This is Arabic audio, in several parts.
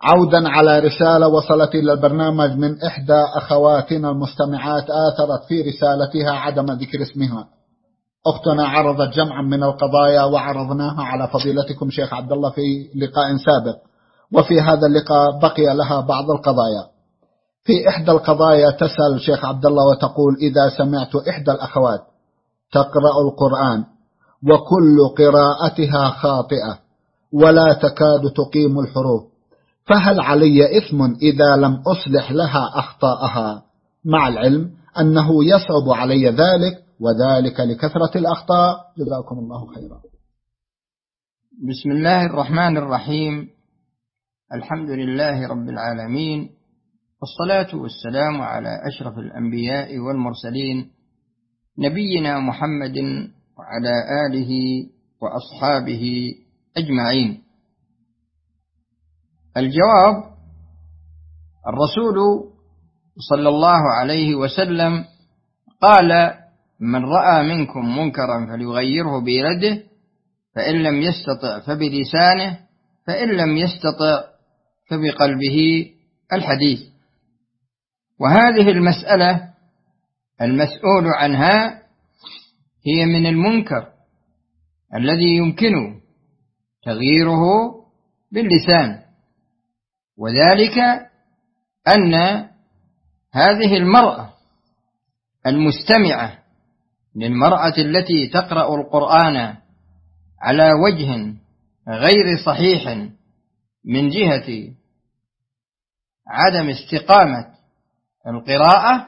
عودا على رسالة وصلت إلى البرنامج من إحدى أخواتنا المستمعات، آثرت في رسالتها عدم ذكر اسمها. أختنا عرضت جمعا من القضايا وعرضناها على فضيلتكم شيخ عبد الله في لقاء سابق، وفي هذا اللقاء بقي لها بعض القضايا. في إحدى القضايا تسأل شيخ عبد الله وتقول: إذا سمعت إحدى الأخوات تقرأ القرآن وكل قراءتها خاطئة ولا تكاد تقيم الحروف، فهل علي إثم إذا لم أصلح لها أخطاءها، مع العلم أنه يصعب علي ذلك وذلك لكثرة الأخطاء؟ جزاكم الله خيرا. بسم الله الرحمن الرحيم. الحمد لله رب العالمين، والصلاة والسلام على أشرف الأنبياء والمرسلين، نبينا محمد وعلى آله وأصحابه أجمعين. الجواب: الرسول صلى الله عليه وسلم قال: من رأى منكم منكرا فليغيره بيده، فإن لم يستطع فبلسانه، فإن لم يستطع فبقلبه. الحديث. وهذه المسألة المسؤول عنها هي من المنكر الذي يمكن تغييره باللسان، وذلك أن هذه المرأة المستمعة للمرأة التي تقرأ القرآن على وجه غير صحيح من جهة عدم استقامة القراءة،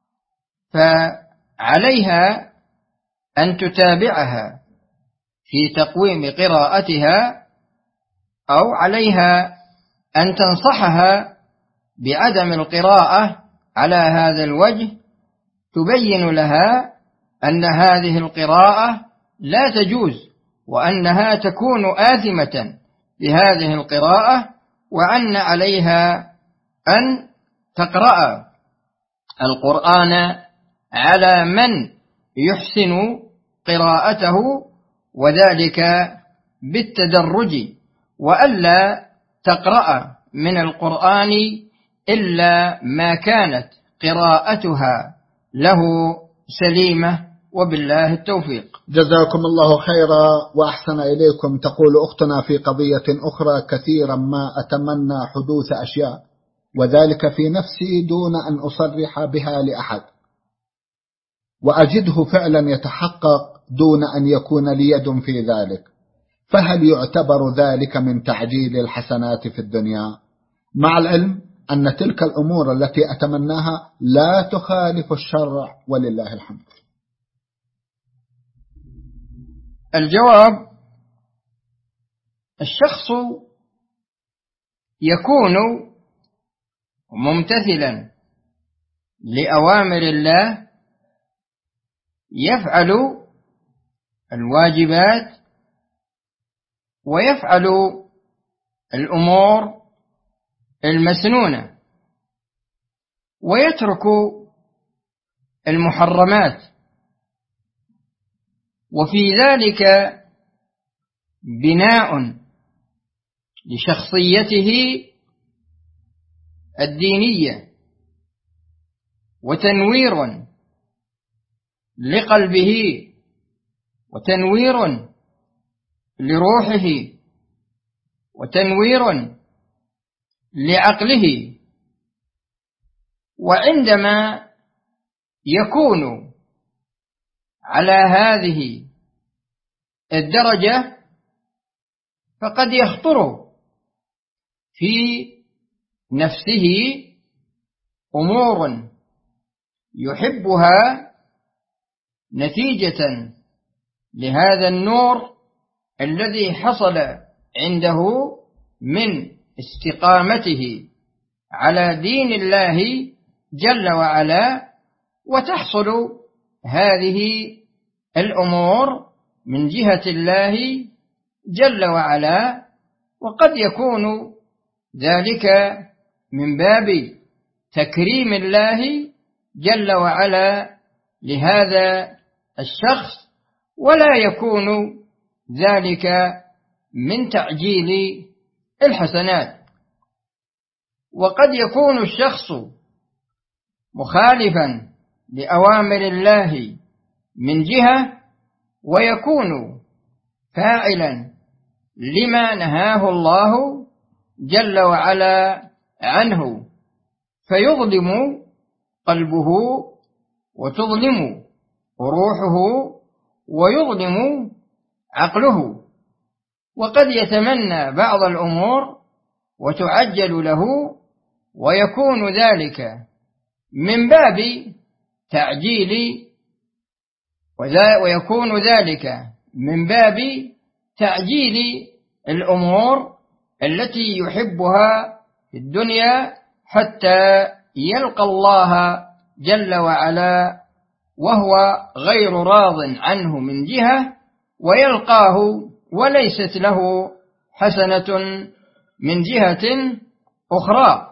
فعليها أن تتابعها في تقويم قراءتها، أو عليها أن تنصحها بعدم القراءة على هذا الوجه، تبين لها أن هذه القراءة لا تجوز، وأنها تكون آثمة بهذه القراءة، وأن عليها أن تقرأ القرآن على من يحسن قراءته، وذلك بالتدرج، وألا تقرأ من القرآن إلا ما كانت قراءتها له سليمة، وبالله التوفيق. جزاكم الله خيرا وأحسن إليكم. تقول أختنا في قضية أخرى: كثيرا ما أتمنى حدوث أشياء وذلك في نفسي دون أن أصرح بها لأحد، وأجده فعلا يتحقق دون أن يكون لي يد في ذلك، فهل يعتبر ذلك من تعجيل الحسنات في الدنيا، مع العلم أن تلك الأمور التي أتمناها لا تخالف الشرع ولله الحمد؟ الجواب: الشخص يكون ممتثلا لأوامر الله، يفعل الواجبات ويفعل الأمور المسنونة، ويترك المحرمات، وفي ذلك بناء لشخصيته الدينية، وتنوير لقلبه، وتنوير لروحه، وتنوير لعقله. وعندما يكون على هذه الدرجة، فقد يخطر في نفسه أمور يحبها نتيجة لهذا النور الذي حصل عنده من استقامته على دين الله جل وعلا، وتحصل هذه الأمور من جهة الله جل وعلا، وقد يكون ذلك من باب تكريم الله جل وعلا لهذا الشخص، ولا يكون ذلك من تعجيل الحسنات. وقد يكون الشخص مخالفا لأوامر الله من جهة، ويكون فاعلا لما نهاه الله جل وعلا عنه، فيظلم قلبه وتظلم روحه ويظلم عقله، وقد يتمنى بعض الأمور وتعجل له، ويكون ذلك من باب تعجيل الأمور التي يحبها في الدنيا حتى يلقى الله جل وعلا وهو غير راض عنه من جهة، ويلقاه وليست له حسنة من جهة أخرى.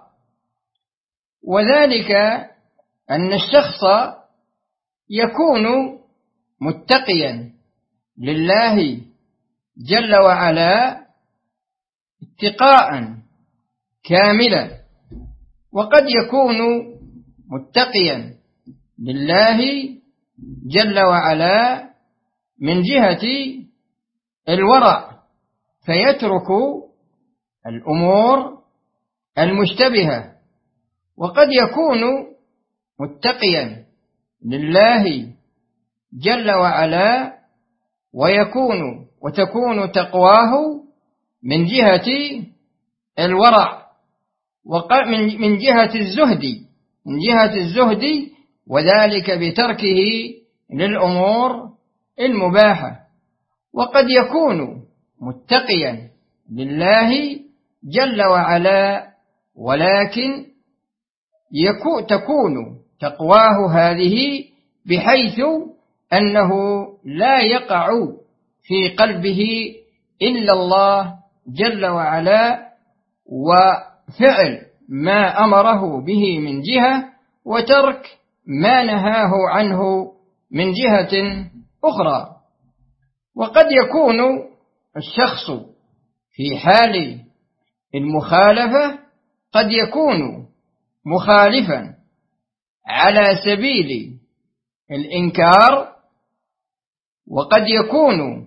وذلك أن الشخص يكون متقيا لله جل وعلا اتقاء كاملا، وقد يكون متقيا لله جل وعلا من جهة الورع، فيترك الأمور المشتبهة، وقد يكون متقيا لله جل وعلا وتكون تقواه من جهة الورع، من جهة الزهد، وذلك بتركه للأمور المباحة. وقد يكون متقيا لله جل وعلا، ولكن تكون تقواه هذه بحيث أنه لا يقع في قلبه إلا الله جل وعلا، وفعل ما أمره به من جهة، وترك ما نهاه عنه من جهة أخرى. وقد يكون الشخص في حال المخالفة قد يكون مخالفا على سبيل الإنكار، وقد يكون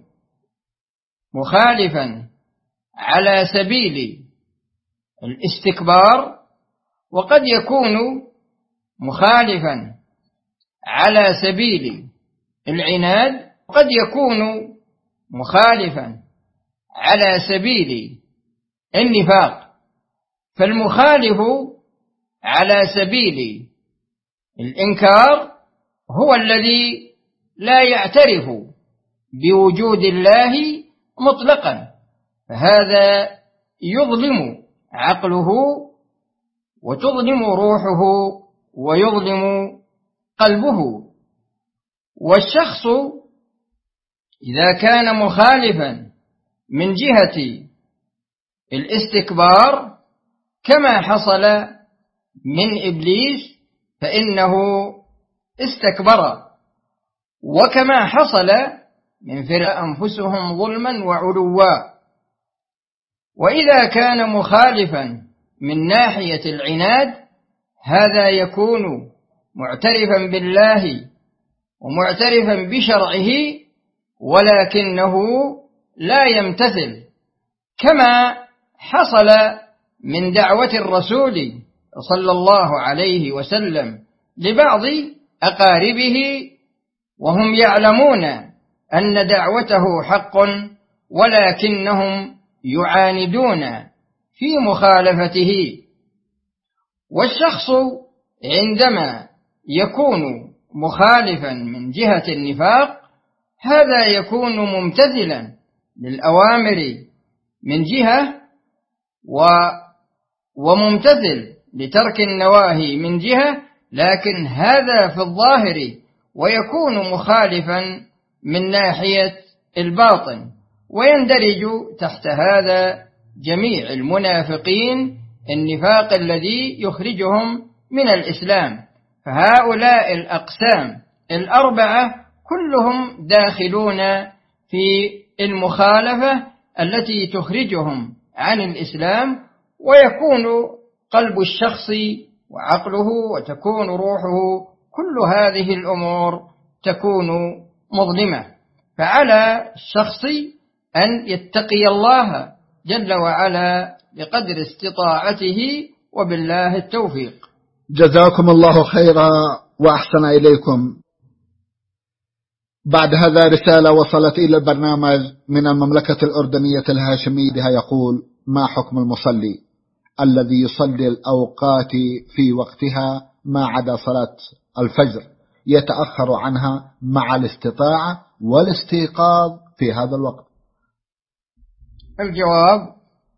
مخالفا على سبيل الاستكبار، وقد يكون مخالفا على سبيل العناد، وقد يكون مخالفا على سبيل النفاق. فالمخالف على سبيل الإنكار هو الذي لا يعترف بوجود الله مطلقا، فهذا يظلم عقله وتظلم روحه ويظلم قلبه. والشخص إذا كان مخالفا من جهة الاستكبار كما حصل من إبليس فإنه استكبر، وكما حصل من فرع أنفسهم ظلما وعلوا. وإذا كان مخالفا من ناحية العناد، هذا يكون معترفا بالله ومعترفا بشرعه، ولكنه لا يمتثل، كما حصل من دعوة الرسول صلى الله عليه وسلم لبعض أقاربه وهم يعلمون أن دعوته حق، ولكنهم يعاندون في مخالفته. والشخص عندما يكون مخالفا من جهة النفاق، هذا يكون ممتثلا للأوامر من جهة وممتثل لترك النواهي من جهة، لكن هذا في الظاهر، ويكون مخالفا من ناحية الباطن. ويندرج تحت هذا جميع المنافقين، النفاق الذي يخرجهم من الإسلام. فهؤلاء الأقسام الأربعة كلهم داخلون في المخالفة التي تخرجهم عن الإسلام، ويكون قلب الشخص وعقله وتكون روحه، كل هذه الأمور تكون مظلمة. فعلى الشخص أن يتقي الله جل وعلا بقدر استطاعته، وبالله التوفيق. جزاكم الله خيرا وأحسن إليكم. بعد هذا رسالة وصلت إلى البرنامج من المملكة الأردنية الهاشمية بها يقول: ما حكم المصلي الذي يصلي الأوقات في وقتها ما عدا صلاة الفجر يتأخر عنها مع الاستطاعة والاستيقاظ في هذا الوقت؟ الجواب: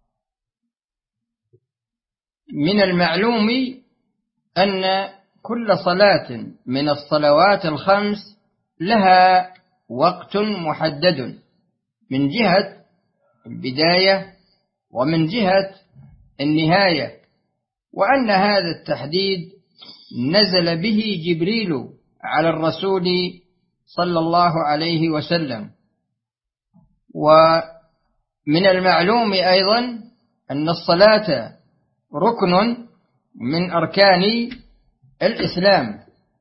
من المعلوم أن كل صلاة من الصلوات الخمس لها وقت محدد من جهة البداية ومن جهة النهاية، وأن هذا التحديد نزل به جبريل على الرسول صلى الله عليه وسلم. ومن المعلوم أيضا أن الصلاة ركن من أركان الإسلام.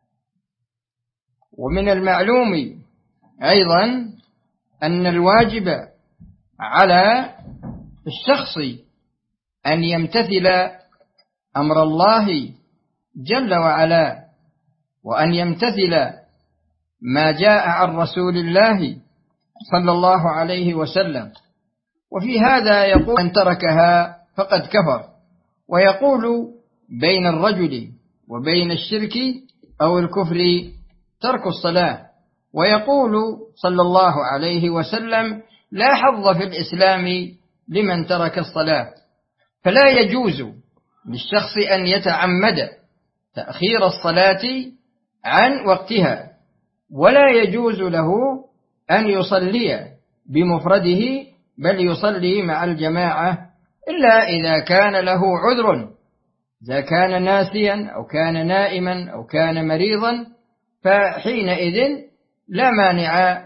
ومن المعلوم أيضا أن الواجب على الشخص أن يمتثل أمر الله جل وعلا، وأن يمتثل ما جاء عن رسول الله صلى الله عليه وسلم. وفي هذا يقول: من تركها فقد كفر. ويقول: بين الرجل وبين الشرك أو الكفر ترك الصلاة. ويقول صلى الله عليه وسلم: لا حظ في الإسلام لمن ترك الصلاة. فلا يجوز للشخص أن يتعمد تأخير الصلاة عن وقتها، ولا يجوز له أن يصلي بمفرده، بل يصلي مع الجماعة، إلا إذا كان له عذر، إذا كان ناسيا أو كان نائما أو كان مريضا، فحينئذ لا مانع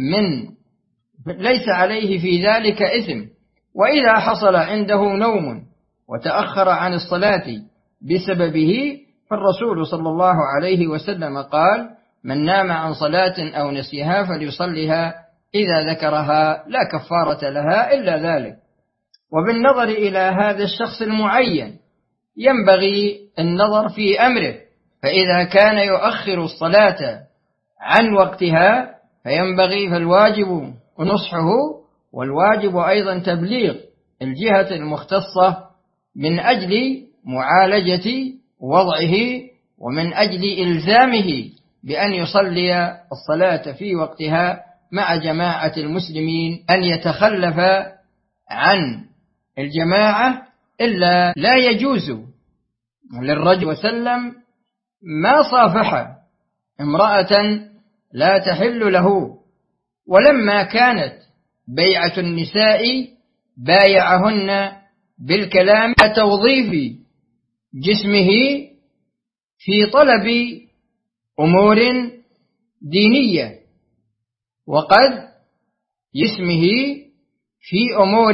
ليس عليه في ذلك إثم. وإذا حصل عنده نوم وتأخر عن الصلاة بسببه، فالرسول صلى الله عليه وسلم قال: من نام عن صلاة أو نسيها فليصلها إذا ذكرها، لا كفارة لها إلا ذلك. وبالنظر إلى هذا الشخص المعين ينبغي النظر في أمره، فإذا كان يؤخر الصلاة عن وقتها فالواجب نصحه، والواجب أيضا تبليغ الجهة المختصة من أجل معالجة وضعه، ومن أجل إلزامه بأن يصلي الصلاة في وقتها مع جماعة المسلمين، أن يتخلف عن الجماعة إلا لا يجوز للرجل وسلم ما صافح امرأة لا تحل له. ولما كانت بيعة النساء بايعهن بالكلام توظيف جسمه في طلب أمور دينية، وقد جسمه في أمور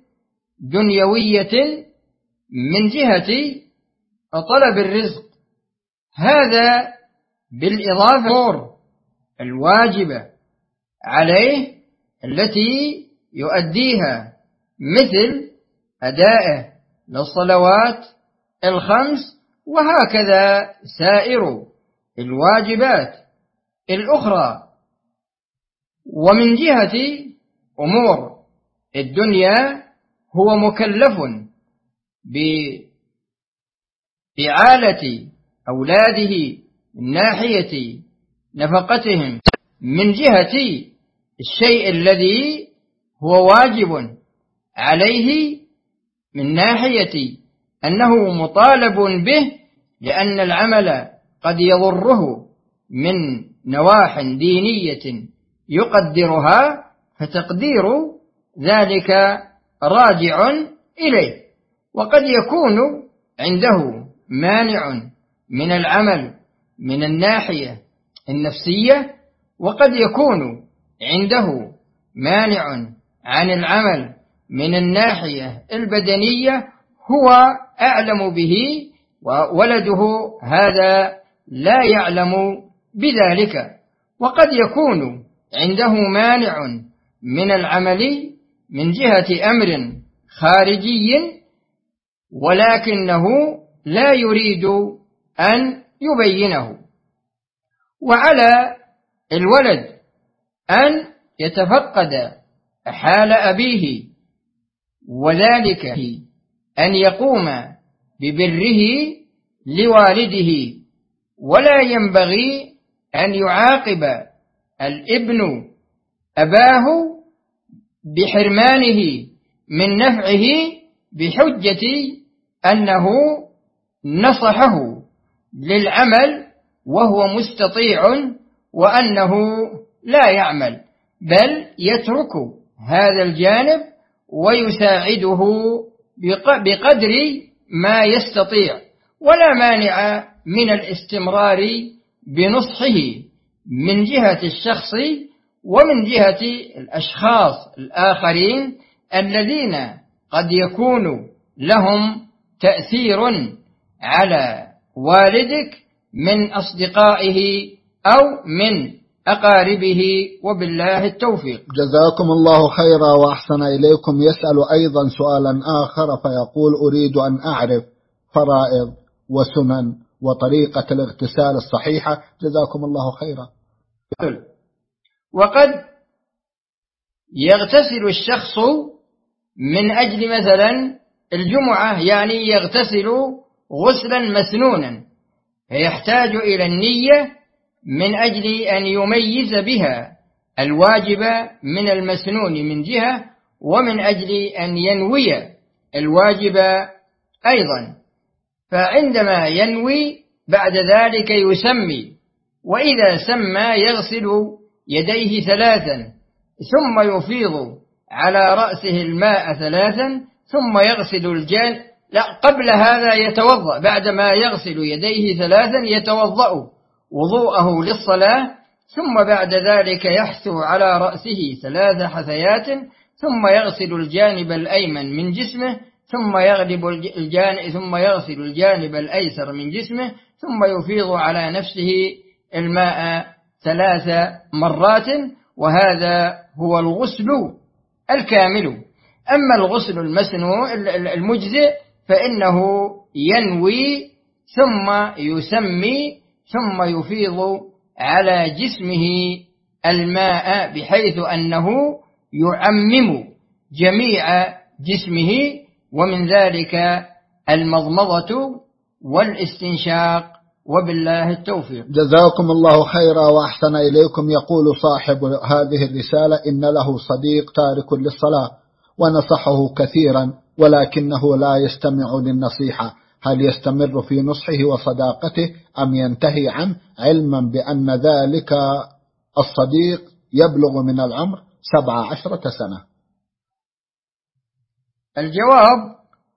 دنيوية من جهة طلب الرزق. هذا بالإضافة الواجبة عليه التي يؤديها، مثل أدائه للصلوات الخمس، وهكذا سائر الواجبات الأخرى. ومن جهة أمور الدنيا هو مكلف بإعالة أولاده من ناحية نفقتهم، من جهة الشيء الذي هو واجب عليه من ناحية أنه مطالب به، لأن العمل قد يضره من نواح دينية يقدرها، فتقدير ذلك راجع إليه. وقد يكون عنده مانع من العمل من الناحية النفسية، وقد يكون عنده مانع عن العمل من الناحية البدنية، هو أعلم به، وولده هذا لا يعلم بذلك. وقد يكون عنده مانع من العمل من جهة أمر خارجي، ولكنه لا يريد أن يبينه. وعلى الولد أن يتفقد حال أبيه، وذلك أن يقوم ببره لوالده، ولا ينبغي أن يعاقب الابن أباه بحرمانه من نفعه بحجة أنه نصحه للعمل وهو مستطيع وأنه لا يعمل، بل يترك هذا الجانب ويساعده بقدر ما يستطيع، ولا مانع من الاستمرار بنصحه من جهة الشخص ومن جهة الأشخاص الآخرين الذين قد يكون لهم تأثير على والدك من أصدقائه أو من أقاربه، وبالله التوفيق. جزاكم الله خيرا وأحسن إليكم. يسأل أيضا سؤالا آخر فيقول: أريد أن أعرف فرائض وسنن وطريقة الاغتسال الصحيحة، جزاكم الله خيرا. وقد يغتسل الشخص من أجل مثلا الجمعة، يعني يغتسل غسلا مسنونا، فيحتاج إلى النية من أجل أن يميز بها الواجب من المسنون من جهة، ومن أجل أن ينوي الواجب أيضا. فعندما ينوي بعد ذلك يسمي، وإذا سمى يغسل يديه 3، ثم يفيض على رأسه الماء 3، ثم يغسل الجانب. لا، قبل هذا يتوضأ، بعدما يغسل يديه 3 يتوضأ وضوءه للصلاة، ثم بعد ذلك يحثو على رأسه 3 حثيات، ثم يغسل الجانب الأيمن من جسمه، ثم يغسل الجانب الأيسر من جسمه، ثم يفيض على نفسه الماء 3 مرات، وهذا هو الغسل الكامل. أما الغسل المجزئ فإنه ينوي ثم يسمي ثم يفيض على جسمه الماء، بحيث أنه يعمم جميع جسمه، ومن ذلك المضمضة والاستنشاق، وبالله التوفيق. جزاكم الله خيرا وأحسن إليكم. يقول صاحب هذه الرسالة: إن له صديق تارك للصلاة ونصحه كثيرا ولكنه لا يستمع للنصيحة، هل يستمر في نصحه وصداقته أم ينتهي عنه، علما بأن ذلك الصديق يبلغ من العمر 17 سنة؟ الجواب: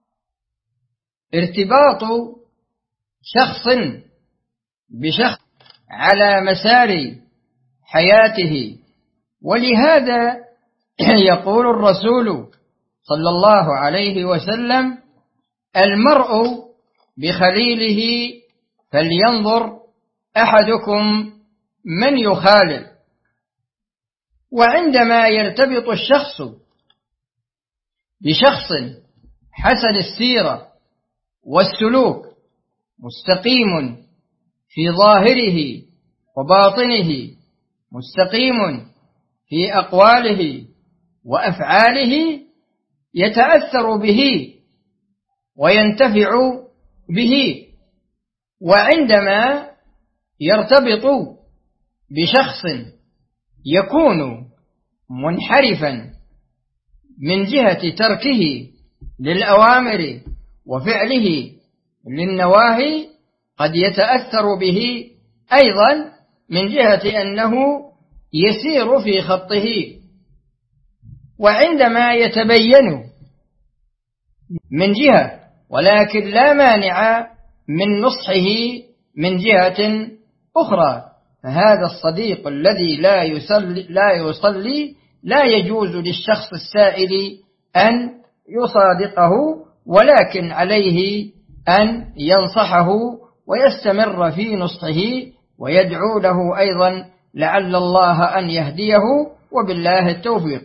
ارتباط شخص بشخص على مسار حياته، ولهذا يقول الرسول صلى الله عليه وسلم: المرء بخليله فلينظر أحدكم من يخالل. وعندما يرتبط الشخص بشخص حسن السيرة والسلوك، مستقيم في ظاهره وباطنه، مستقيم في أقواله وأفعاله، يتأثر به وينتفع به. وعندما يرتبط بشخص يكون منحرفا من جهة تركه للأوامر وفعله للنواهي، قد يتأثر به أيضا من جهة أنه يسير في خطه. وعندما يتبين من جهة، ولكن لا مانع من نصحه من جهة أخرى، فهذا الصديق الذي لا يصلي لا يجوز للشخص السائل أن يصادقه، ولكن عليه أن ينصحه ويستمر في نصحه ويدعو له أيضا لعل الله أن يهديه، وبالله التوفيق.